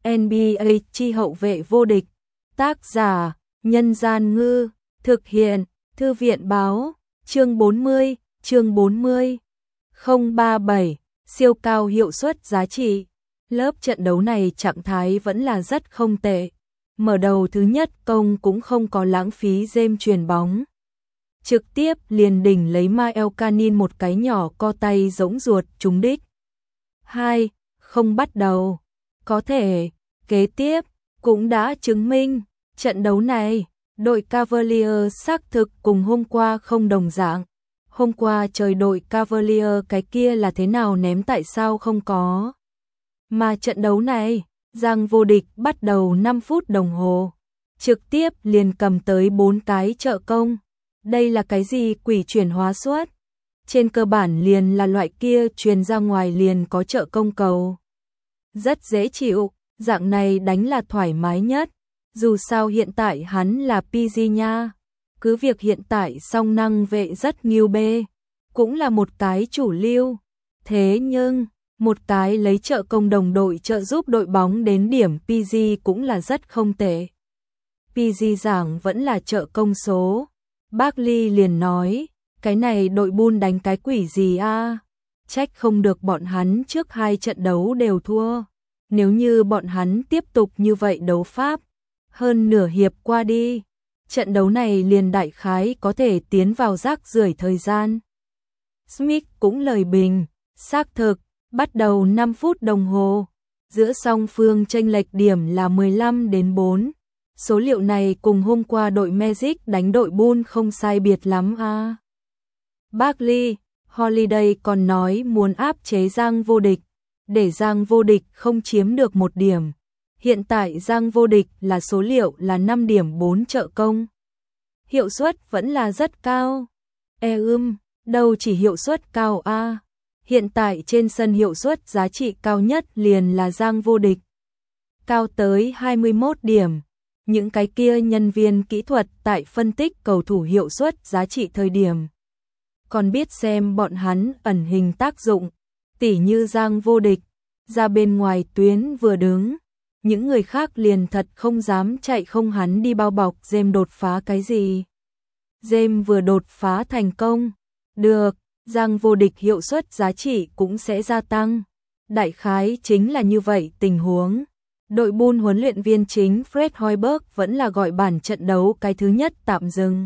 NBA chi hậu vệ vô địch. Tác giả: Nhân Gian Ngư. Thực hiện: Thư viện Báo. Chương 40. 037. Siêu cao hiệu suất giá trị. Lớp trận đấu này trạng thái vẫn là rất không tệ. Mở đầu thứ nhất công cũng không có lãng phí James chuyền bóng. Trực tiếp liền đỉnh lấy Michael Canin một cái nhỏ co tay rỗng ruột trúng đích. 2. Không bắt đầu. Có thể, kế tiếp, cũng đã chứng minh, trận đấu này, đội Cavaliers xác thực cùng hôm qua không đồng dạng. Hôm qua trời đội Cavaliers cái kia là thế nào ném tại sao không có. Mà trận đấu này, Giang vô địch bắt đầu 5 phút đồng hồ. Trực tiếp liền cầm tới 4 cái trợ công. Đây là cái gì quỷ chuyển hóa suất? Trên cơ bản liền là loại kia truyền ra ngoài liền có trợ công cầu. Rất dễ chịu, dạng này đánh là thoải mái nhất. Dù sao hiện tại hắn là PG nha. Cứ việc hiện tại song năng vệ rất nghiêu bê, cũng là một cái chủ lưu. Thế nhưng, một cái lấy trợ công đồng đội trợ giúp đội bóng đến điểm PG cũng là rất không tệ. PG giảng vẫn là trợ công số. Barkley liền nói, cái này đội Bull đánh cái quỷ gì a? Trách không được bọn hắn trước 2 trận đấu đều thua. Nếu như bọn hắn tiếp tục như vậy đấu pháp, hơn nửa hiệp qua đi, trận đấu này liền đại khái có thể tiến vào rác rưởi thời gian. Smith cũng lời bình, xác thực, bắt đầu 5 phút đồng hồ, giữa song phương chênh lệch điểm là 15-4. Số liệu này cùng hôm qua đội Magic đánh đội Bull không sai biệt lắm a. Barkley, Holiday còn nói muốn áp chế Giang vô địch, để Giang vô địch không chiếm được 1 điểm. Hiện tại Giang vô địch là số liệu là 5 điểm 4 trợ công. Hiệu suất vẫn là rất cao. Đâu chỉ hiệu suất cao a. Hiện tại trên sân hiệu suất giá trị cao nhất liền là Giang vô địch. Cao tới 21 điểm. Những cái kia nhân viên kỹ thuật tại phân tích cầu thủ hiệu suất giá trị thời điểm. Còn biết xem bọn hắn ẩn hình tác dụng. Tỉ như Giang vô địch, ra bên ngoài tuyến vừa đứng. Những người khác liền thật không dám chạy không hắn đi bao bọc James đột phá cái gì. James vừa đột phá thành công. Được, Giang vô địch hiệu suất giá trị cũng sẽ gia tăng. Đại khái chính là như vậy tình huống. Đội Bull huấn luyện viên chính Fred Hoiberg vẫn là gọi bản trận đấu cái thứ nhất tạm dừng.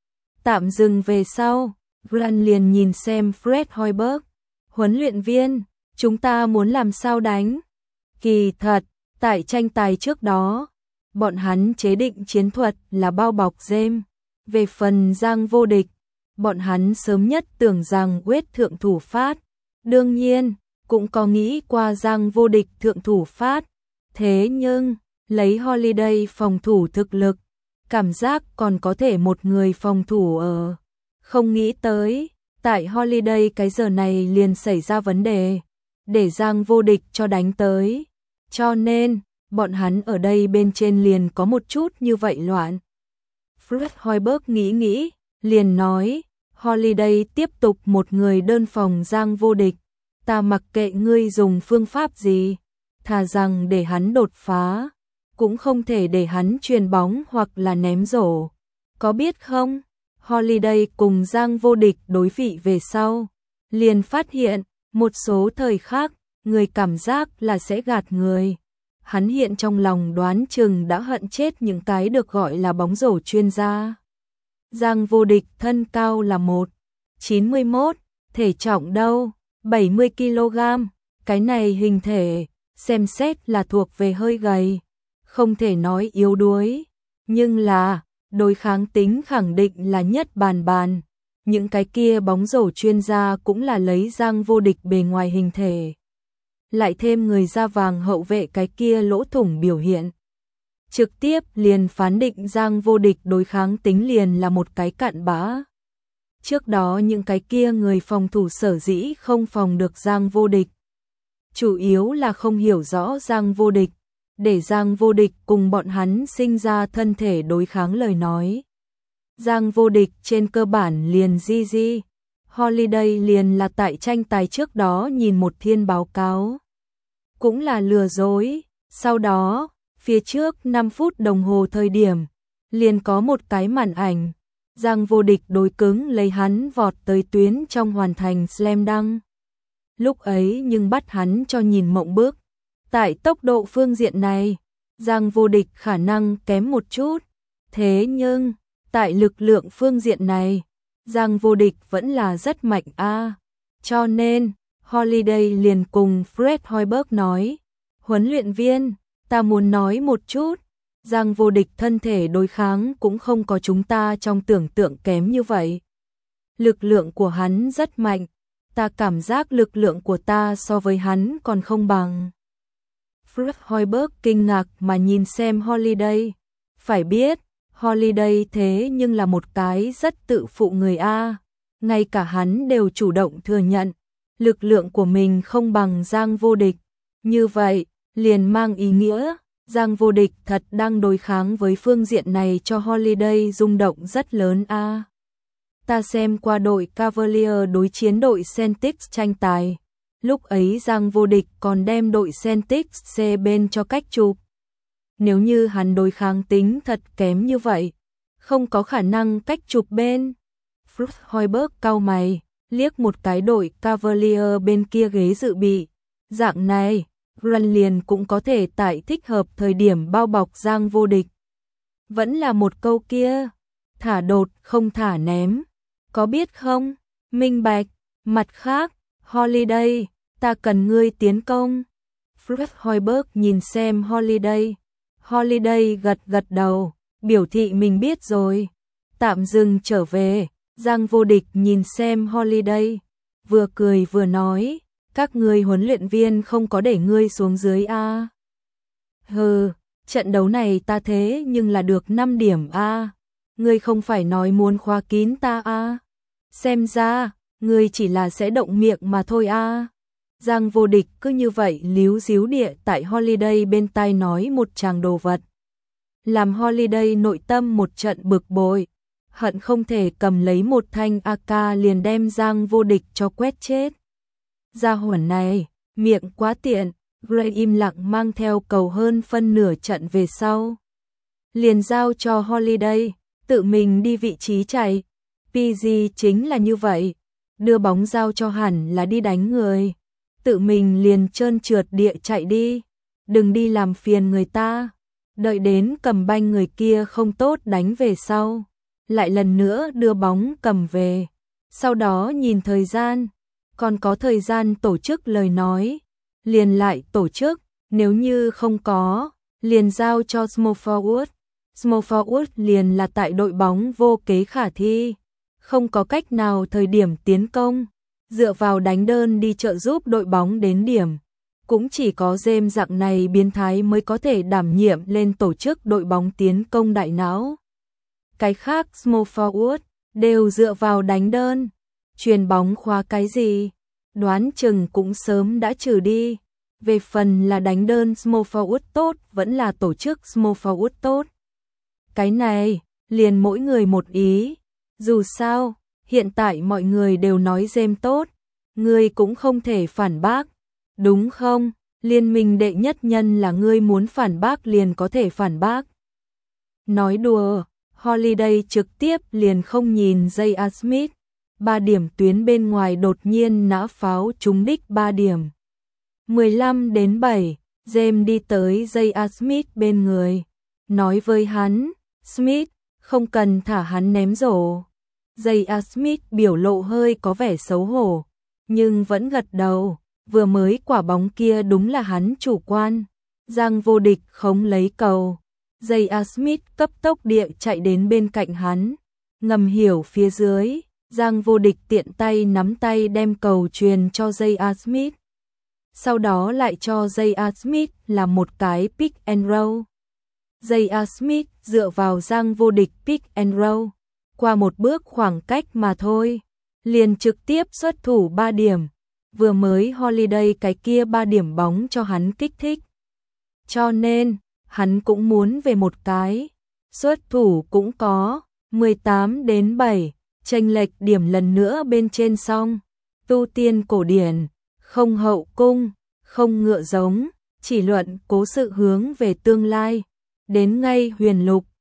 Tạm dừng về sau, Grant liền nhìn xem Fred Hoiberg. Huấn luyện viên, chúng ta muốn làm sao đánh? Kỳ thật, tại tranh tài trước đó, bọn hắn chế định chiến thuật là bao bọc James. Về phần Giang vô địch, bọn hắn sớm nhất tưởng rằng Wade thượng thủ phát. Đương nhiên, cũng có nghĩ qua Giang vô địch thượng thủ phát. Thế nhưng, lấy Holiday phòng thủ thực lực, cảm giác còn có thể một người phòng thủ ở. Không nghĩ tới, tại Holiday cái giờ này liền xảy ra vấn đề, để Giang vô địch cho đánh tới. Cho nên, bọn hắn ở đây bên trên liền có một chút như vậy loạn. Fred Hoiberg nghĩ, liền nói, Holiday tiếp tục một người đơn phòng Giang vô địch. Ta mặc kệ ngươi dùng phương pháp gì, thà rằng để hắn đột phá, cũng không thể để hắn chuyền bóng hoặc là ném rổ. Có biết không, Holiday cùng Giang vô địch đối vị về sau, liền phát hiện, một số thời khắc, người cảm giác là sẽ gạt người. Hắn hiện trong lòng đoán chừng đã hận chết những cái được gọi là bóng rổ chuyên gia. Giang vô địch thân cao là 1,91, thể trọng đâu, 70 kg, cái này hình thể, xem xét là thuộc về hơi gầy, không thể nói yếu đuối, nhưng là, đối kháng tính khẳng định là nhất bàn. Những cái kia bóng rổ chuyên gia cũng là lấy Giang vô địch bề ngoài hình thể. Lại thêm người da vàng hậu vệ cái kia lỗ thủng biểu hiện. Trực tiếp liền phán định Giang vô địch đối kháng tính liền là một cái cặn bã. Trước đó những cái kia người phòng thủ sở dĩ không phòng được Giang vô địch. Chủ yếu là không hiểu rõ Giang vô địch, để Giang vô địch cùng bọn hắn sinh ra thân thể đối kháng lời nói. Giang vô địch trên cơ bản liền GG. Holiday liền là tại tranh tài trước đó nhìn một thiên báo cáo. Cũng là lừa dối, Sau đó, phía trước 5 phút đồng hồ thời điểm, liền có một cái màn ảnh, Giang Vô Địch đối cứng lấy hắn vọt tới tuyến trong hoàn thành slam dunk. Lúc ấy nhưng bắt hắn cho nhìn mộng bức. Tại tốc độ phương diện này, Giang Vô Địch khả năng kém một chút, thế nhưng tại lực lượng phương diện này, Giang Vô Địch vẫn là rất mạnh a. Cho nên, Holiday liền cùng Fred Hoiberg nói, huấn luyện viên, ta muốn nói một chút, Giang Vô Địch thân thể đối kháng cũng không có chúng ta trong tưởng tượng kém như vậy. Lực lượng của hắn rất mạnh, ta cảm giác lực lượng của ta so với hắn còn không bằng. Fred Hoiberg kinh ngạc mà nhìn xem Holiday. Phải biết, Holiday thế nhưng là một cái rất tự phụ người A. Ngay cả hắn đều chủ động thừa nhận, lực lượng của mình không bằng Giang Vô Địch. Như vậy, liền mang ý nghĩa, Giang Vô Địch thật đang đối kháng với phương diện này cho Holiday rung động rất lớn A. Ta xem qua đội Cavalier đối chiến đội Celtics tranh tài. Lúc ấy Giang Vô Địch còn đem đội Celtics C bên cho cách chụp. Nếu như hắn đối kháng tính thật kém như vậy, không có khả năng cách chụp bên. Fred Hoiberg cau mày, liếc một cái đội Cavalier bên kia ghế dự bị. Dạng này, Grant liền cũng có thể tại thích hợp thời điểm bao bọc Giang Vô Địch. Vẫn là một câu kia, thả đột không thả ném. Có biết không? Minh bạch. Mặt khác, Holiday, ta cần ngươi tiến công. Fred Hoiberg nhìn xem Holiday. Holiday gật gật đầu, biểu thị mình biết rồi. Tạm dừng trở về, Giang Vô Địch nhìn xem Holiday, vừa cười vừa nói, các ngươi huấn luyện viên không có để ngươi xuống dưới a. Hừ, trận đấu này ta thế nhưng là được 5 điểm a. Ngươi không phải nói muốn khóa kín ta a. Xem ra, ngươi chỉ là sẽ động miệng mà thôi a. Giang Vô Địch cứ như vậy líu díu địa tại Holiday bên tai nói một tràng đồ vật. Làm Holiday nội tâm một trận bực bội, hận không thể cầm lấy một thanh AK liền đem Giang Vô Địch cho quét chết. Gia hỏa này, miệng quá tiện, Gray im lặng mang theo cầu hơn phân nửa trận về sau. Liền giao cho Holiday, tự mình đi vị trí chạy. PG chính là như vậy, đưa bóng giao cho hẳn là đi đánh người. Tự mình liền trơn trượt địa chạy đi, đừng đi làm phiền người ta. Đợi đến cầm banh người kia không tốt đánh về sau, lại lần nữa đưa bóng cầm về. Sau đó nhìn thời gian, còn có thời gian tổ chức lời nói, liền lại tổ chức, nếu như không có, liền giao cho small forward. Small forward liền là tại đội bóng vô kế khả thi, không có cách nào thời điểm tiến công, dựa vào đánh đơn đi trợ giúp đội bóng đến điểm. Cũng chỉ có James dạng này biến thái mới có thể đảm nhiệm lên tổ chức đội bóng tiến công đại não. Cái khác small forward đều dựa vào đánh đơn. Chuyền bóng khóa cái gì? Đoán chừng cũng sớm đã trừ đi. Về phần là đánh đơn small forward tốt vẫn là tổ chức small forward tốt. Cái này, liền mỗi người một ý. Dù sao, hiện tại mọi người đều nói James tốt, ngươi cũng không thể phản bác. Đúng không? Liên minh đệ nhất nhân là ngươi muốn phản bác liền có thể phản bác. Nói đùa, Holiday trực tiếp liền không nhìn J.R. Smith. 3 điểm tuyến bên ngoài đột nhiên nã pháo trúng đích 3 điểm. 15-7, James đi tới J.R. Smith bên người. Nói với hắn, Smith, không cần thả hắn ném rổ. J.R. Smith biểu lộ hơi có vẻ xấu hổ, nhưng vẫn gật đầu. Vừa mới quả bóng kia đúng là hắn chủ quan. Giang Vô Địch khống lấy cầu. J.R. Smith cấp tốc địa chạy đến bên cạnh hắn. Ngầm hiểu phía dưới, Giang Vô Địch tiện tay nắm tay đem cầu truyền cho J.R. Smith. Sau đó lại cho J.R. Smith làm một cái pick and roll. J.R. Smith dựa vào Giang Vô Địch pick and roll. Qua một bước khoảng cách mà thôi, liền trực tiếp xuất thủ 3 điểm. Vừa mới Holiday cái kia 3 điểm bóng cho hắn kích thích. Cho nên, hắn cũng muốn về một cái. Xuất thủ cũng có, 18-7, chênh lệch điểm lần nữa bên trên song. Tu tiên cổ điển, không hậu cung, không ngựa giống, chỉ luận cố sự hướng về tương lai. Đến ngay huyền lục,